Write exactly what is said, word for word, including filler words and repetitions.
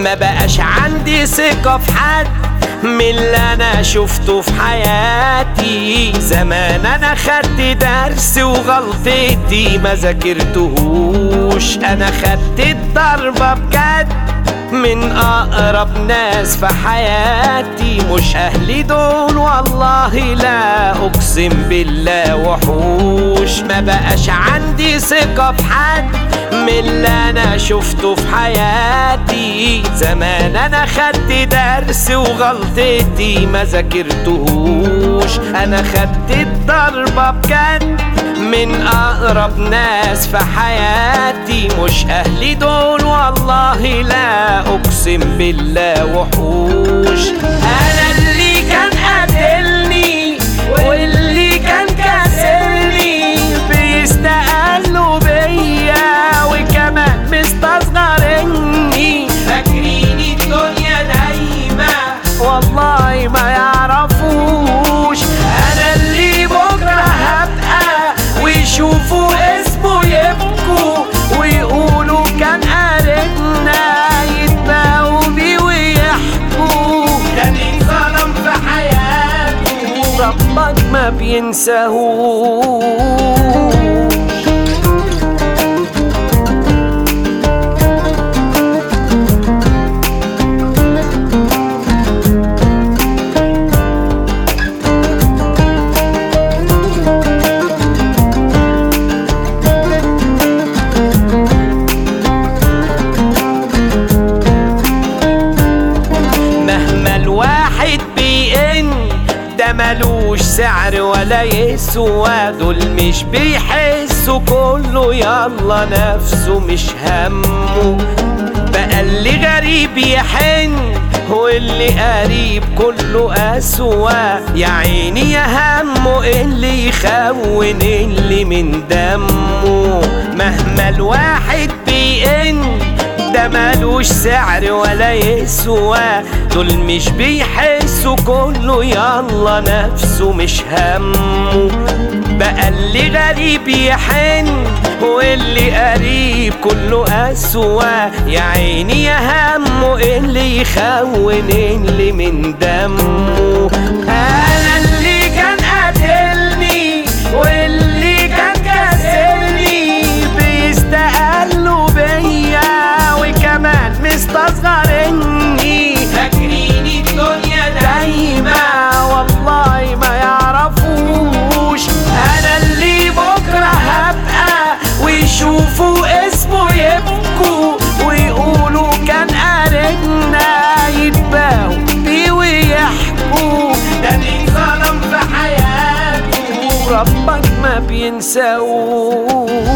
ما بقاش عندي ثقة في حد من اللي انا شفته في حياتي. زمان انا خدت درس وغلطتي ما ذاكرتهوش، انا خدت الضربة بجد من اقرب ناس في حياتي. مش اهلي دول والله لا اقسم بالله وحوش. ما بقاش عندي ثقة في حد من اللي انا شفته في حياتي. زمان انا خدت درس وغلطتي ما ذاكرتهوش، انا خدت الضربة بجد من اقرب ناس في حياتي. مش اهلي دول والله لا اقسم بالله وحوش. انا اللي كان قاتلني واللي كان كاسرني بيستقلوا بيا وكمان مستصغرني. فاكرين الدنيا دايما والله ما يعرفوش. انا اللي بكره هبقى ويشوفوا اسمه يبكوا ويقولوا كان قاربنا، يتباهوا بيه ويحكوا كان اتظلم في حياته ربك ما بينساهوش. ده ملوش سعر ولا يسوى، دول مش بيحسوا كله يلا نفسه مش همه. بقى اللي غريب يحن واللي قريب كله أسوأ. يا عيني يا همه اللي يخون اللي من دمه. مهما الواحد بيئن ده مالوش سعر ولا يسوى، دول مش بيحسوا كله يلا نفسه مش همه. بقى اللي غريب يحن واللي قريب كله أسوأ. يا عيني يا همه اللي يخون اللي من دمه. أنا اللي كان قاتلني واللي كان كاسرني بيستقلوا بيا وكمان مستصغرني. فاكرين الدنيا دايما والله ما يعرفوش. انا اللي بكره هبقى ويشوفوا اسمه يبكوا ويقولوا كان قاربنا، يتباهوا بيه ويحكوا ده اللي ظلم في حياته ربك ما بينساهوش.